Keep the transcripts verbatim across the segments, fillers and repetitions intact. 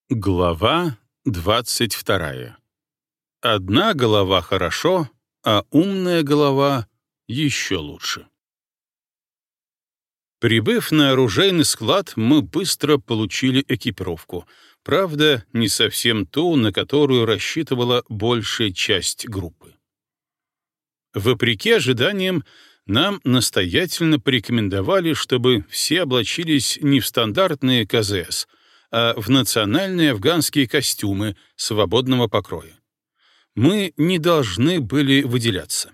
Глава двадцать вторая. Одна голова хорошо, а умная голова еще лучше. Прибыв на оружейный склад, мы быстро получили экипировку. Правда, не совсем ту, на которую рассчитывала большая часть группы. Вопреки ожиданиям, нам настоятельно порекомендовали, чтобы все облачились не в стандартные ка зэ эс, а в национальные афганские костюмы свободного покроя. Мы не должны были выделяться.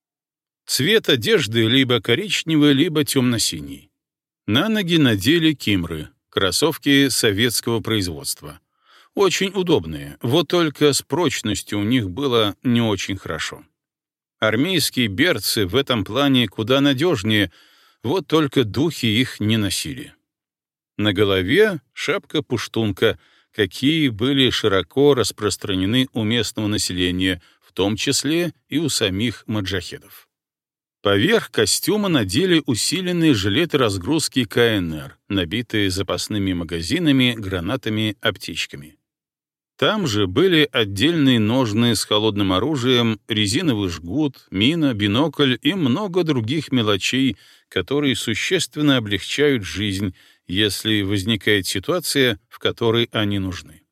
Цвет одежды либо коричневый, либо темно-синий. На ноги надели кимры, кроссовки советского производства. Очень удобные, вот только с прочностью у них было не очень хорошо. Армейские берцы в этом плане куда надежнее, вот только духи их не носили. На голове шапка-пуштунка, какие были широко распространены у местного населения, в том числе и у самих маджахедов. Поверх костюма надели усиленные жилеты разгрузки ка эн эр, набитые запасными магазинами, гранатами, аптечками. Там же были отдельные ножны с холодным оружием, резиновый жгут, мина, бинокль и много других мелочей, которые существенно облегчают жизнь, если возникает ситуация, в которой они нужны.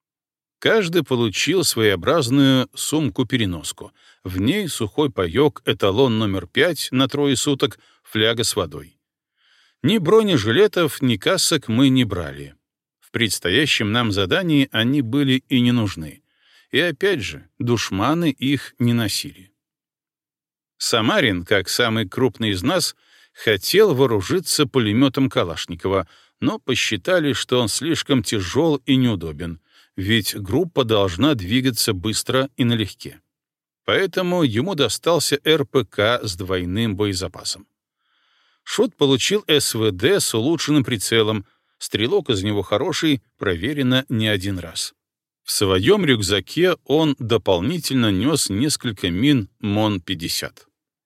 Каждый получил своеобразную сумку-переноску. В ней сухой паёк, эталон номер пять на трое суток, фляга с водой. Ни бронежилетов, ни касок мы не брали. В предстоящем нам задании они были и не нужны. И опять же, душманы их не носили. Самарин, как самый крупный из нас, хотел вооружиться пулеметом Калашникова, но посчитали, что он слишком тяжел и неудобен, ведь группа должна двигаться быстро и налегке. Поэтому ему достался эр пэ ка с двойным боезапасом. Шут получил эс вэ дэ с улучшенным прицелом, стрелок из него хороший, проверено не один раз. В своем рюкзаке он дополнительно нес несколько мин мон пятьдесят.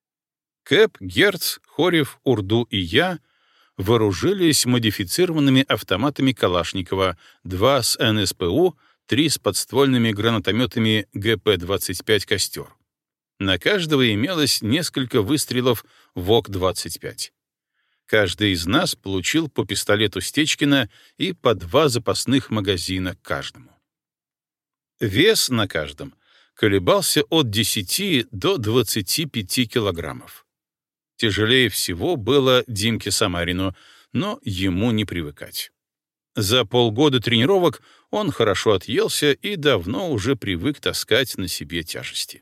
Кэп, Герц, Хорев, Урду и я вооружились модифицированными автоматами Калашникова, два с эн эс пэ у, три с подствольными гранатометами гэ пэ двадцать пять «Костер». На каждого имелось несколько выстрелов ВОК двадцать пять. Каждый из нас получил по пистолету Стечкина и по два запасных магазина к каждому. Вес на каждом колебался от десяти до двадцати пяти килограммов. Тяжелее всего было Димке Самарину, но ему не привыкать. За полгода тренировок он хорошо отъелся и давно уже привык таскать на себе тяжести.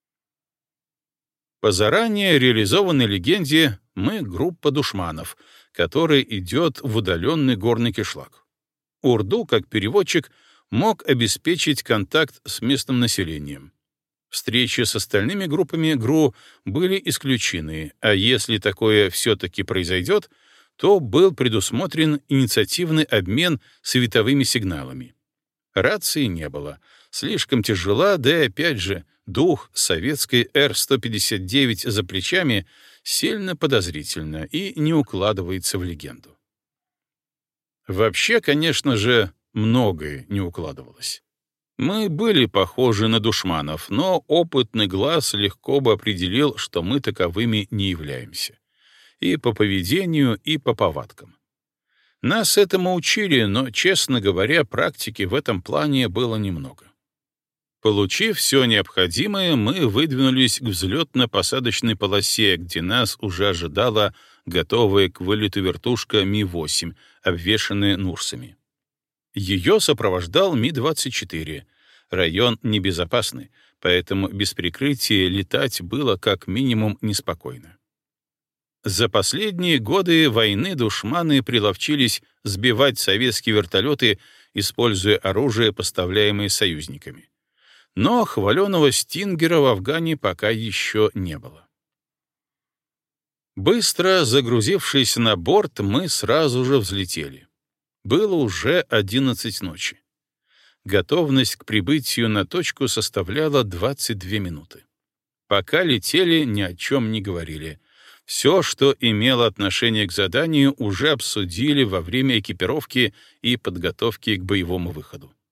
По заранее реализованной легенде мы — группа душманов, которая идет в удаленный горный кишлак. Урду, как переводчик, мог обеспечить контакт с местным населением. Встречи с остальными группами ГРУ были исключены, а если такое все-таки произойдет, то был предусмотрен инициативный обмен световыми сигналами. Рации не было, слишком тяжела, да и опять же, дух советской эр сто пятьдесят девять за плечами сильно подозрительно и не укладывается в легенду. Вообще, конечно же, многое не укладывалось. Мы были похожи на душманов, но опытный глаз легко бы определил, что мы таковыми не являемся. И по поведению, и по повадкам. Нас этому учили, но, честно говоря, практики в этом плане было немного. Получив все необходимое, мы выдвинулись к взлетно-посадочной полосе, где нас уже ожидала готовая к вылету вертушка Ми восемь, обвешанная Нурсами. Ее сопровождал Ми двадцать четыре. Район небезопасный, поэтому без прикрытия летать было как минимум неспокойно. За последние годы войны душманы приловчились сбивать советские вертолеты, используя оружие, поставляемое союзниками. Но хваленого «Стингера» в Афгане пока еще не было. Быстро загрузившись на борт, мы сразу же взлетели. Было уже одиннадцать ночи. Готовность к прибытию на точку составляла двадцать две минуты. Пока летели, ни о чем не говорили. Все, что имело отношение к заданию, уже обсудили во время экипировки и подготовки к боевому выходу.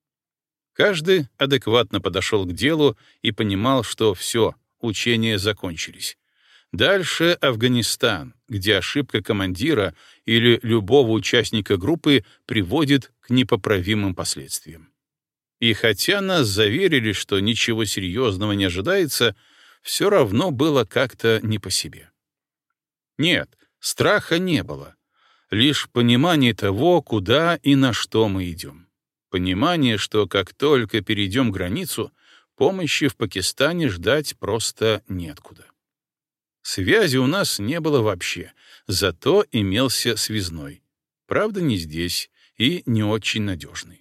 Каждый адекватно подошел к делу и понимал, что все, учения закончились. Дальше Афганистан, где ошибка командира или любого участника группы приводит к непоправимым последствиям. И хотя нас заверили, что ничего серьезного не ожидается, все равно было как-то не по себе. Нет, страха не было. Лишь понимание того, куда и на что мы идем. Понимание, что как только перейдем границу, помощи в Пакистане ждать просто неоткуда. Связи у нас не было вообще, зато имелся связной. Правда, не здесь и не очень надежный.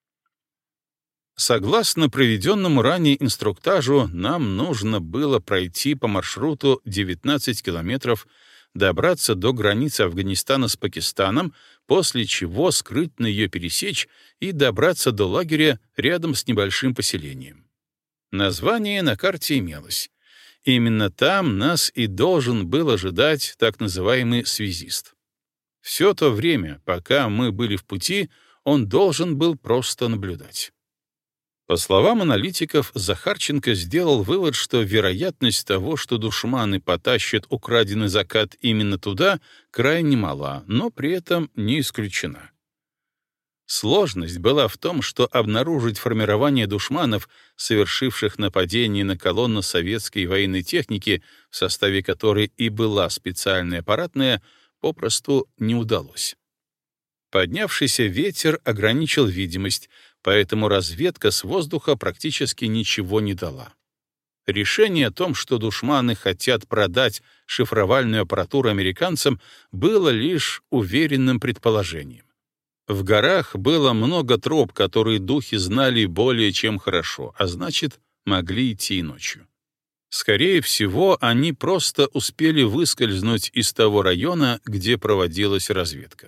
Согласно проведенному ранее инструктажу, нам нужно было пройти по маршруту девятнадцать километров, добраться до границы Афганистана с Пакистаном, после чего скрытно ее пересечь и добраться до лагеря рядом с небольшим поселением. Название на карте имелось. Именно там нас и должен был ожидать так называемый связист. Все то время, пока мы были в пути, он должен был просто наблюдать. По словам аналитиков, Захарченко сделал вывод, что вероятность того, что душманы потащат украденный закат именно туда, крайне мала, но при этом не исключена. Сложность была в том, что обнаружить формирование душманов, совершивших нападение на колонну советской военной техники, в составе которой и была специальная аппаратная, попросту не удалось. Поднявшийся ветер ограничил видимость, поэтому разведка с воздуха практически ничего не дала. Решение о том, что душманы хотят продать шифровальную аппаратуру американцам, было лишь уверенным предположением. В горах было много троп, которые духи знали более чем хорошо, а значит, могли идти и ночью. Скорее всего, они просто успели выскользнуть из того района, где проводилась разведка.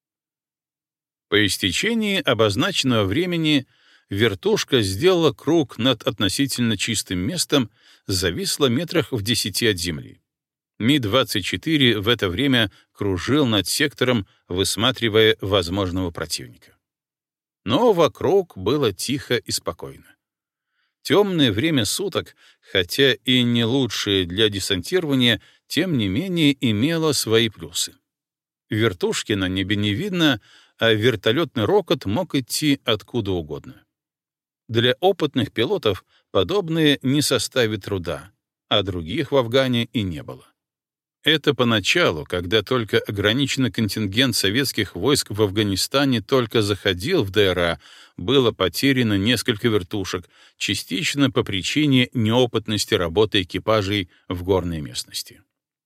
По истечении обозначенного времени вертушка сделала круг над относительно чистым местом, зависла метрах в десяти от земли. Ми двадцать четыре в это время кружил над сектором, высматривая возможного противника. Но вокруг было тихо и спокойно. Темное время суток, хотя и не лучшее для десантирования, тем не менее имело свои плюсы. Вертушки на небе не видно, а вертолетный рокот мог идти откуда угодно. Для опытных пилотов подобное не составит труда, а других в Афгане и не было. Это поначалу, когда только ограниченный контингент советских войск в Афганистане только заходил в ДРА, было потеряно несколько вертушек, частично по причине неопытности работы экипажей в горной местности.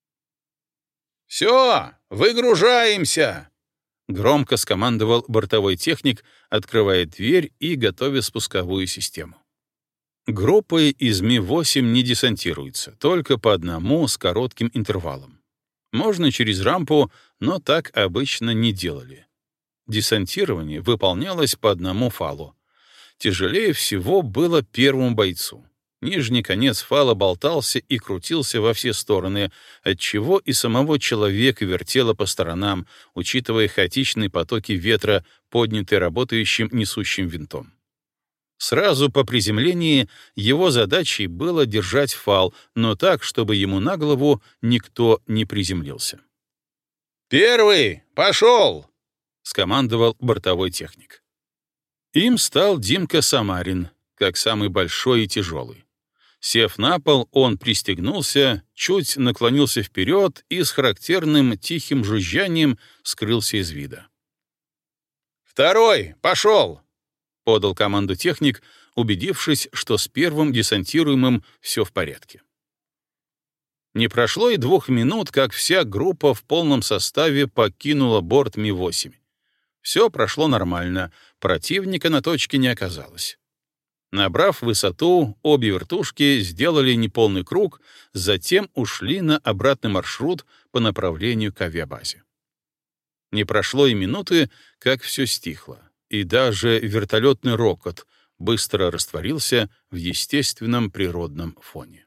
«Все, выгружаемся!» — громко скомандовал бортовой техник, открывая дверь и готовя спусковую систему. Группы из Ми восемь не десантируются, только по одному с коротким интервалом. Можно через рампу, но так обычно не делали. Десантирование выполнялось по одному фалу. Тяжелее всего было первому бойцу. Нижний конец фала болтался и крутился во все стороны, отчего и самого человека вертело по сторонам, учитывая хаотичные потоки ветра, поднятые работающим несущим винтом. Сразу по приземлении его задачей было держать фал, но так, чтобы ему на голову никто не приземлился. «Первый! Пошел!» — скомандовал бортовой техник. Им стал Димка Самарин, как самый большой и тяжелый. Сев на пол, он пристегнулся, чуть наклонился вперед и с характерным тихим жужжанием скрылся из вида. «Второй! Пошел!» — подал команду техник, убедившись, что с первым десантируемым все в порядке. Не прошло и двух минут, как вся группа в полном составе покинула борт Ми восемь. Все прошло нормально, противника на точке не оказалось. Набрав высоту, обе вертушки сделали неполный круг, затем ушли на обратный маршрут по направлению к авиабазе. Не прошло и минуты, как все стихло, и даже вертолетный рокот быстро растворился в естественном природном фоне.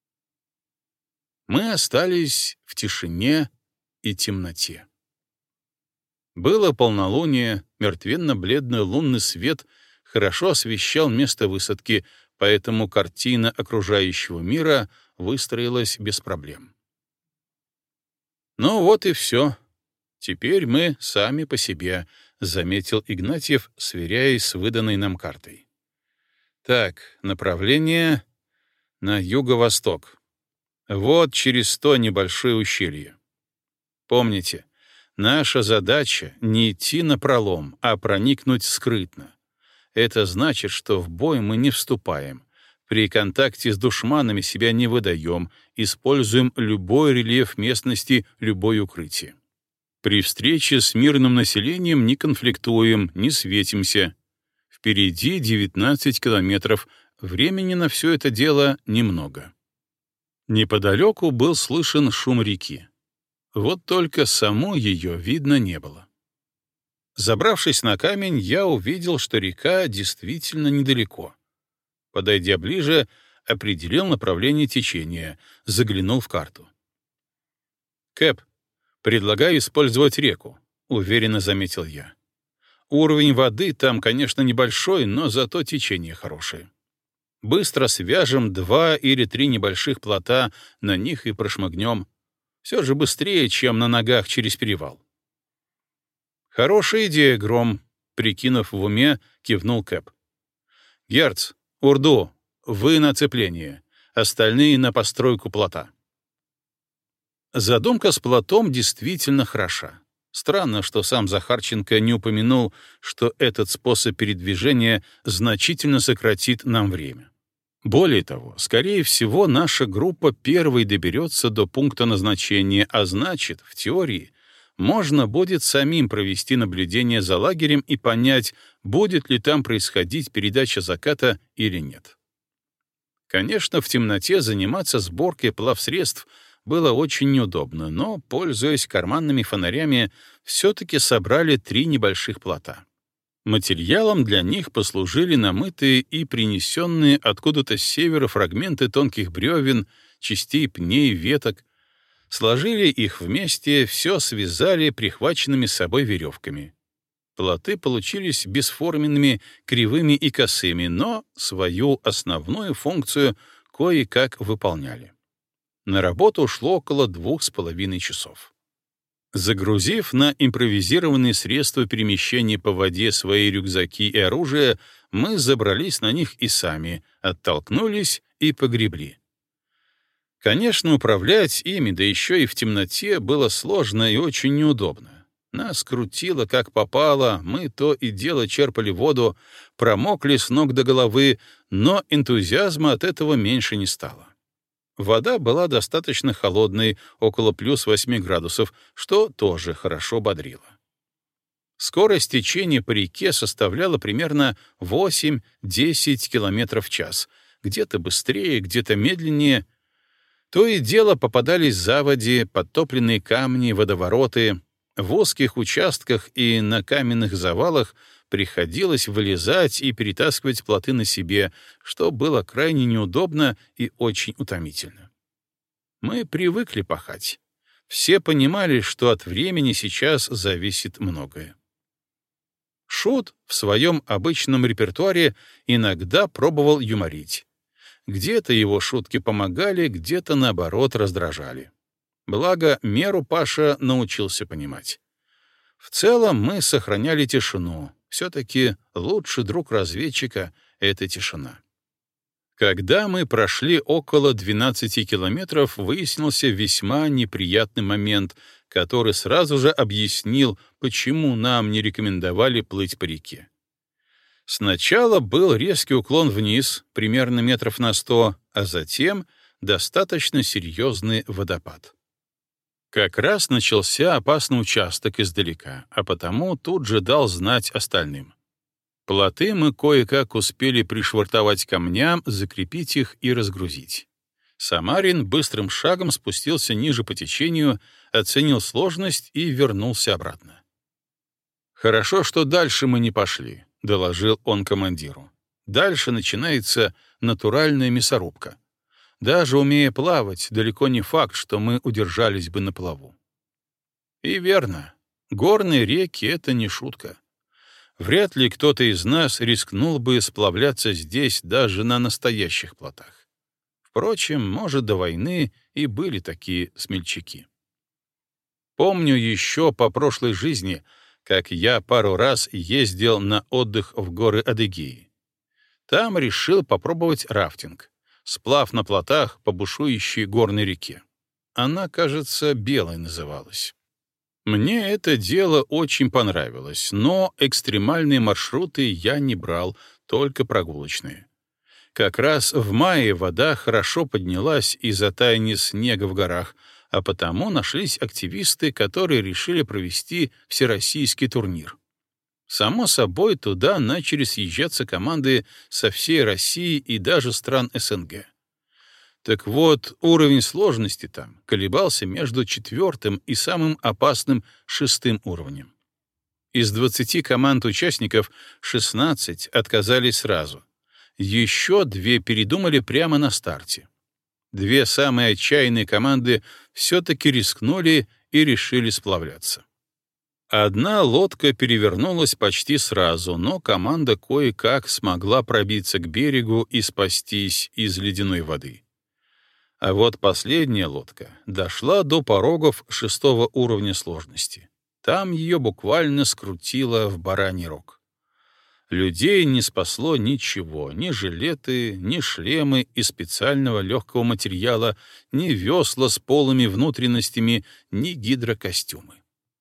Мы остались в тишине и темноте. Было полнолуние, мертвенно-бледный лунный свет хорошо освещал место высадки, поэтому картина окружающего мира выстроилась без проблем. «Ну вот и все. Теперь мы сами по себе», — заметил Игнатьев, сверяясь с выданной нам картой. «Так, направление на юго-восток. Вот через то небольшое ущелье. Помните, наша задача — не идти напролом, а проникнуть скрытно. Это значит, что в бой мы не вступаем, при контакте с душманами себя не выдаем, используем любой рельеф местности, любое укрытие. При встрече с мирным населением не конфликтуем, не светимся. Впереди девятнадцать километров, времени на все это дело немного». Неподалеку был слышен шум реки. Вот только самой ее видно не было. Забравшись на камень, я увидел, что река действительно недалеко. Подойдя ближе, определил направление течения, заглянул в карту. «Кэп, предлагаю использовать реку», — уверенно заметил я. «Уровень воды там, конечно, небольшой, но зато течение хорошее. Быстро свяжем два или три небольших плота, на них и прошмыгнем. Все же быстрее, чем на ногах через перевал». «Хорошая идея, Гром», — прикинув в уме, кивнул Кэп. «Герц, Урду, вы на цепление, остальные на постройку плота». Задумка с плотом действительно хороша. Странно, что сам Захарченко не упомянул, что этот способ передвижения значительно сократит нам время. Более того, скорее всего, наша группа первой доберется до пункта назначения, а значит, в теории, можно будет самим провести наблюдение за лагерем и понять, будет ли там происходить передача заката или нет. Конечно, в темноте заниматься сборкой плавсредств было очень неудобно, но, пользуясь карманными фонарями, все-таки собрали три небольших плота. Материалом для них послужили намытые и принесенные откуда-то с севера фрагменты тонких бревен, частей пней, веток. Сложили их вместе, все связали прихваченными с собой веревками. Плоты получились бесформенными, кривыми и косыми, но свою основную функцию кое-как выполняли. На работу ушло около двух с половиной часов. Загрузив на импровизированные средства перемещения по воде свои рюкзаки и оружие, мы забрались на них и сами, оттолкнулись и погребли. Конечно, управлять ими, да еще и в темноте, было сложно и очень неудобно. Нас крутило как попало, мы то и дело черпали воду, промокли с ног до головы, но энтузиазма от этого меньше не стало. Вода была достаточно холодной, около плюс восьми градусов, что тоже хорошо бодрило. Скорость течения по реке составляла примерно восемь-десять километров в час, где-то быстрее, где-то медленнее. То и дело попадались заводи, подтопленные камни, водовороты. В узких участках и на каменных завалах приходилось вылезать и перетаскивать плоты на себе, что было крайне неудобно и очень утомительно. Мы привыкли пахать. Все понимали, что от времени сейчас зависит многое. Шут в своем обычном репертуаре иногда пробовал юморить. Где-то его шутки помогали, где-то, наоборот, раздражали. Благо, меру Паша научился понимать. В целом мы сохраняли тишину. Все-таки лучший друг разведчика — это тишина. Когда мы прошли около двенадцати километров, выяснился весьма неприятный момент, который сразу же объяснил, почему нам не рекомендовали плыть по реке. Сначала был резкий уклон вниз, примерно метров на сто, а затем достаточно серьезный водопад. Как раз начался опасный участок издалека, а потому тут же дал знать остальным. Плоты мы кое-как успели пришвартовать к камням, закрепить их и разгрузить. Самарин быстрым шагом спустился ниже по течению, оценил сложность и вернулся обратно. «Хорошо, что дальше мы не пошли», — доложил он командиру. «Дальше начинается натуральная мясорубка. Даже умея плавать, далеко не факт, что мы удержались бы на плаву». И верно, горные реки — это не шутка. вряд ли кто-то из нас рискнул бы сплавляться здесь даже на настоящих плотах. Впрочем, может, до войны и были такие смельчаки. Помню еще по прошлой жизни, как я пару раз ездил на отдых в горы Адыгеи. Там решил попробовать рафтинг, сплав на плотах по бушующей горной реке. Она, кажется, Белой называлась. Мне это дело очень понравилось, но экстремальные маршруты я не брал, только прогулочные. Как раз в мае вода хорошо поднялась из-за таяния снега в горах, а потому нашлись активисты, которые решили провести всероссийский турнир. Само собой, туда начали съезжаться команды со всей России и даже стран СНГ. Так вот, уровень сложности там колебался между четвертым и самым опасным шестым уровнем. Из двадцати команд-участников шестнадцать отказались сразу. Еще две передумали прямо на старте. Две самые отчаянные команды все-таки рискнули и решили сплавляться. Одна лодка перевернулась почти сразу, но команда кое-как смогла пробиться к берегу и спастись из ледяной воды. А вот последняя лодка дошла до порогов шестого уровня сложности. Там ее буквально скрутило в бараний рог. Людей не спасло ничего, ни жилеты, ни шлемы из специального легкого материала, ни весла с полыми внутренностями, ни гидрокостюмы.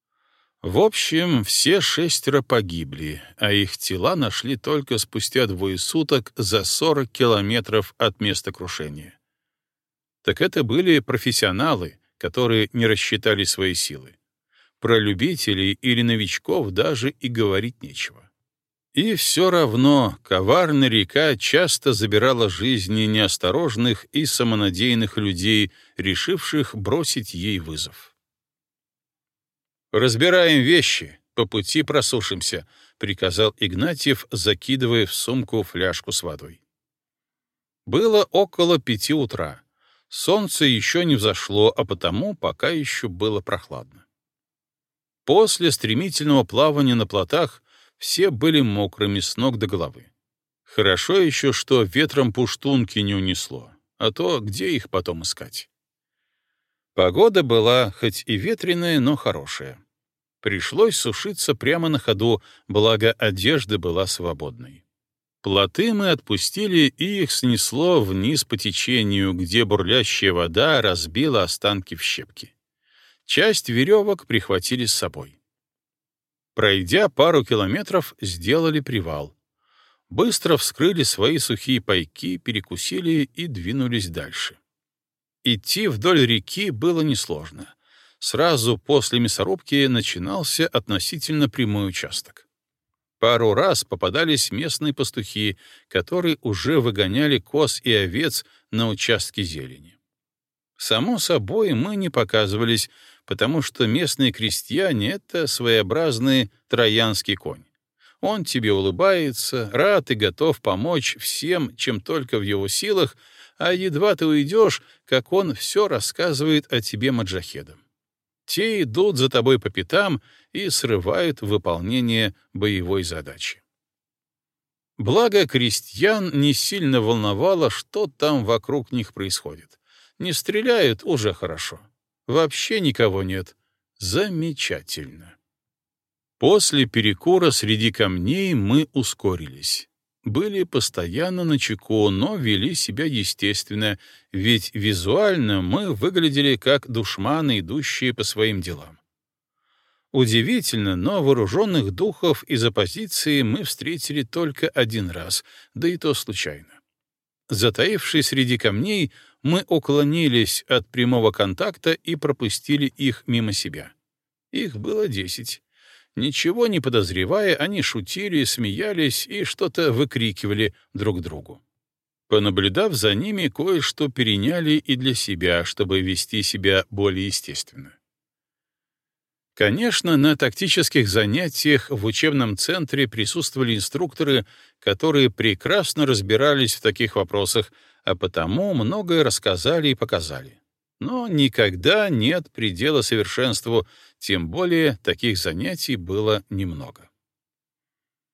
В общем, все шестеро погибли, а их тела нашли только спустя двое суток за сорок километров от места крушения. Так это были профессионалы, которые не рассчитали свои силы. Про любителей или новичков даже и говорить нечего. И все равно коварная река часто забирала жизни неосторожных и самонадеянных людей, решивших бросить ей вызов. «Разбираем вещи, по пути просушимся», — приказал Игнатьев, закидывая в сумку фляжку с водой. Было около пяти утра. Солнце еще не взошло, а потому пока еще было прохладно. После стремительного плавания на плотах все были мокрыми с ног до головы. Хорошо еще, что ветром пуштунки не унесло, а то где их потом искать? Погода была хоть и ветреная, но хорошая. Пришлось сушиться прямо на ходу, благо одежда была свободной. Плоты мы отпустили, и их снесло вниз по течению, где бурлящая вода разбила останки в щепки. Часть веревок прихватили с собой. Пройдя пару километров, сделали привал. Быстро вскрыли свои сухие пайки, перекусили и двинулись дальше. Идти вдоль реки было несложно. Сразу после мясорубки начинался относительно прямой участок. Пару раз попадались местные пастухи, которые уже выгоняли коз и овец на участке зелени. Само собой, мы не показывались, потому что местные крестьяне — это своеобразный троянский конь. Он тебе улыбается, рад и готов помочь всем, чем только в его силах, а едва ты уйдешь, как он все рассказывает о тебе маджахедам. Те идут за тобой по пятам и срывают выполнение боевой задачи. Благо, крестьян не сильно волновало, что там вокруг них происходит. Не стреляют — уже хорошо. Вообще никого нет. Замечательно. После перекура среди камней мы ускорились. Были постоянно начеку, но вели себя естественно, ведь визуально мы выглядели как душманы, идущие по своим делам. Удивительно, но вооруженных духов из оппозиции мы встретили только один раз, да и то случайно. Затаившись среди камней, мы уклонились от прямого контакта и пропустили их мимо себя. Их было десять. Ничего не подозревая, они шутили, смеялись и что-то выкрикивали друг другу. Понаблюдав за ними, кое-что переняли и для себя, чтобы вести себя более естественно. Конечно, на тактических занятиях в учебном центре присутствовали инструкторы, которые прекрасно разбирались в таких вопросах, а потому многое рассказали и показали. Но никогда нет предела совершенству, тем более таких занятий было немного.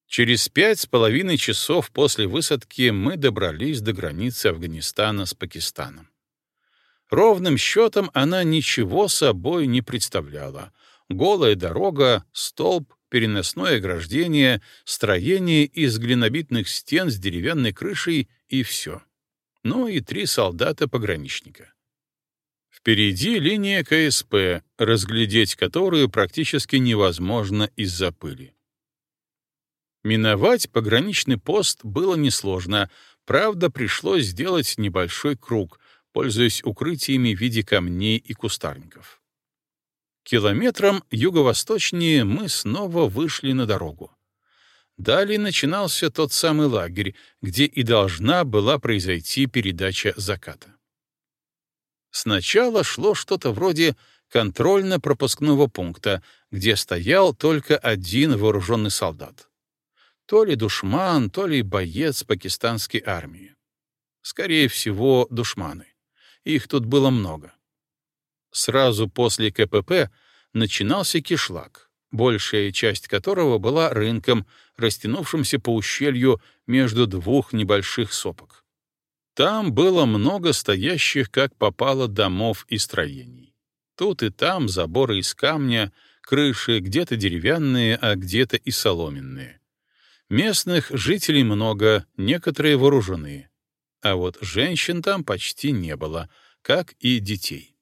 Через пять с половиной часов после высадки мы добрались до границы Афганистана с Пакистаном. Ровным счетом она ничего собой не представляла. Голая дорога, столб, переносное ограждение, строение из глинобитных стен с деревянной крышей и все. Ну и три солдата-пограничника. Впереди линия ка эс пэ, разглядеть которую практически невозможно из-за пыли. Миновать пограничный пост было несложно, правда, пришлось сделать небольшой круг, пользуясь укрытиями в виде камней и кустарников. Километром юго-восточнее мы снова вышли на дорогу. Далее начинался тот самый лагерь, где и должна была произойти передача заката. Сначала шло что-то вроде контрольно-пропускного пункта, где стоял только один вооруженный солдат. То ли душман, то ли боец пакистанской армии. Скорее всего, душманы. Их тут было много. Сразу после ка пэ пэ начинался кишлак, большая часть которого была рынком, растянувшимся по ущелью между двух небольших сопок. Там было много стоящих, как попало, домов и строений. Тут и там заборы из камня, крыши где-то деревянные, а где-то и соломенные. Местных жителей много, некоторые вооружены. А вот женщин там почти не было, как и детей.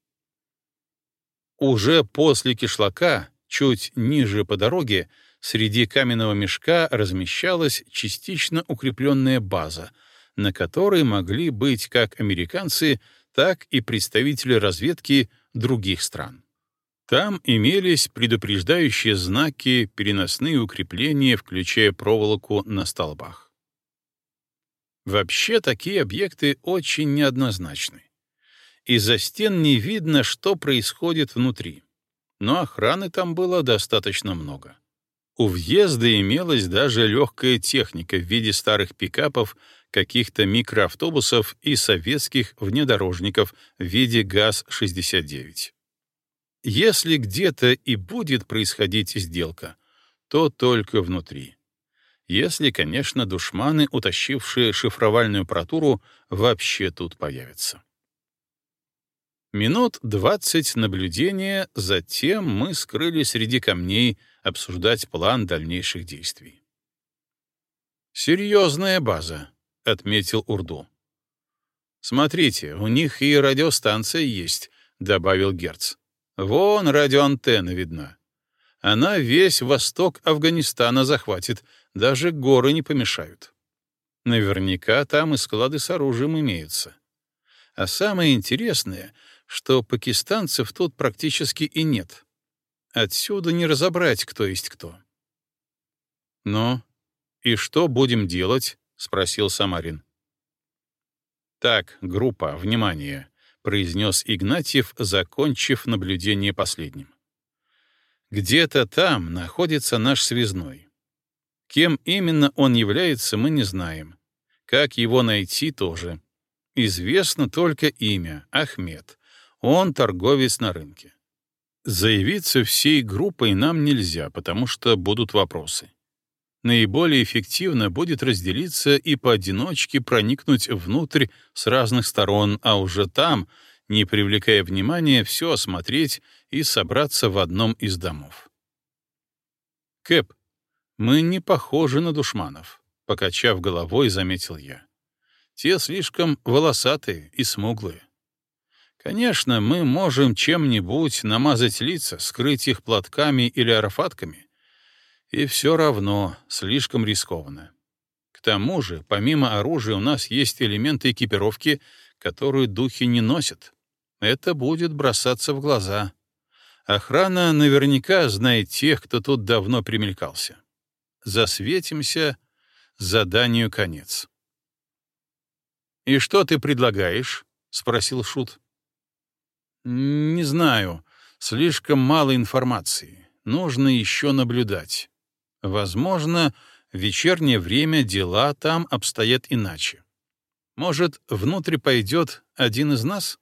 Уже после кишлака, чуть ниже по дороге, среди каменного мешка размещалась частично укрепленная база, на которой могли быть как американцы, так и представители разведки других стран. Там имелись предупреждающие знаки, переносные укрепления, включая проволоку на столбах. Вообще, такие объекты очень неоднозначны. Из-за стен не видно, что происходит внутри, но охраны там было достаточно много. У въезда имелась даже легкая техника в виде старых пикапов, каких-то микроавтобусов и советских внедорожников в виде ГАЗ шестьдесят девять. Если где-то и будет происходить сделка, то только внутри. Если, конечно, душманы, утащившие шифровальную аппаратуру, вообще тут появятся. Минут двадцать наблюдения, затем мы скрылись среди камней обсуждать план дальнейших действий. «Серьезная база», — отметил Урду. «Смотрите, у них и радиостанция есть», — добавил Герц. «Вон радиоантенна видна. Она весь восток Афганистана захватит, даже горы не помешают. Наверняка там и склады с оружием имеются. А самое интересное, что пакистанцев тут практически и нет. Отсюда не разобрать, кто есть кто». «Ну, и что будем делать?» — спросил Самарин. «Так, группа, внимание», — произнес Игнатьев, закончив наблюдение последним. «Где-то там находится наш связной. Кем именно он является, мы не знаем. Как его найти тоже. Известно только имя — Ахмед. Он торговец на рынке. Заявиться всей группой нам нельзя, потому что будут вопросы. Наиболее эффективно будет разделиться и поодиночке проникнуть внутрь с разных сторон, а уже там, не привлекая внимания, все осмотреть и собраться в одном из домов. «Кэп, мы не похожи на душманов», — покачав головой, заметил я. «Те слишком волосатые и смуглые. Конечно, мы можем чем-нибудь намазать лица, скрыть их платками или арафатками, и все равно слишком рискованно. К тому же, помимо оружия, у нас есть элементы экипировки, которую духи не носят. Это будет бросаться в глаза. Охрана наверняка знает тех, кто тут давно примелькался. Засветимся, заданию конец». «И что ты предлагаешь?» — спросил Шут. «Не знаю. Слишком мало информации. Нужно еще наблюдать. Возможно, в вечернее время дела там обстоят иначе. Может, внутрь пойдет один из нас?»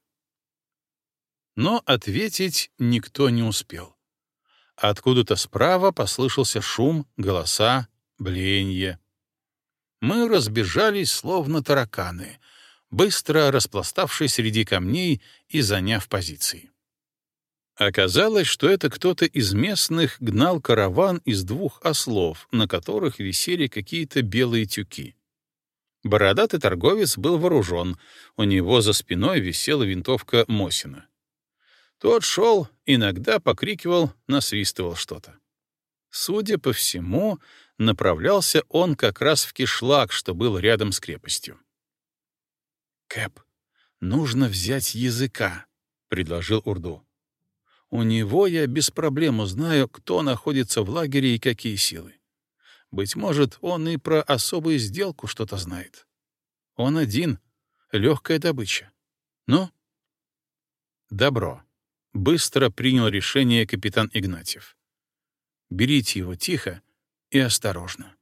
Но ответить никто не успел. Откуда-то справа послышался шум, голоса, блеяние. Мы разбежались, словно тараканы, быстро распластавшись среди камней и заняв позиции. Оказалось, что это кто-то из местных гнал караван из двух ослов, на которых висели какие-то белые тюки. Бородатый торговец был вооружен, у него за спиной висела винтовка Мосина. Тот шел, иногда покрикивал, насвистывал что-то. Судя по всему, направлялся он как раз в кишлак, что был рядом с крепостью. «Кэп, нужно взять языка», — предложил Урду. «У него я без проблем узнаю, кто находится в лагере и какие силы. Быть может, он и про особую сделку что-то знает. Он один, легкая добыча. Ну?» «Добро», — быстро принял решение капитан Игнатьев. «Берите его тихо и осторожно».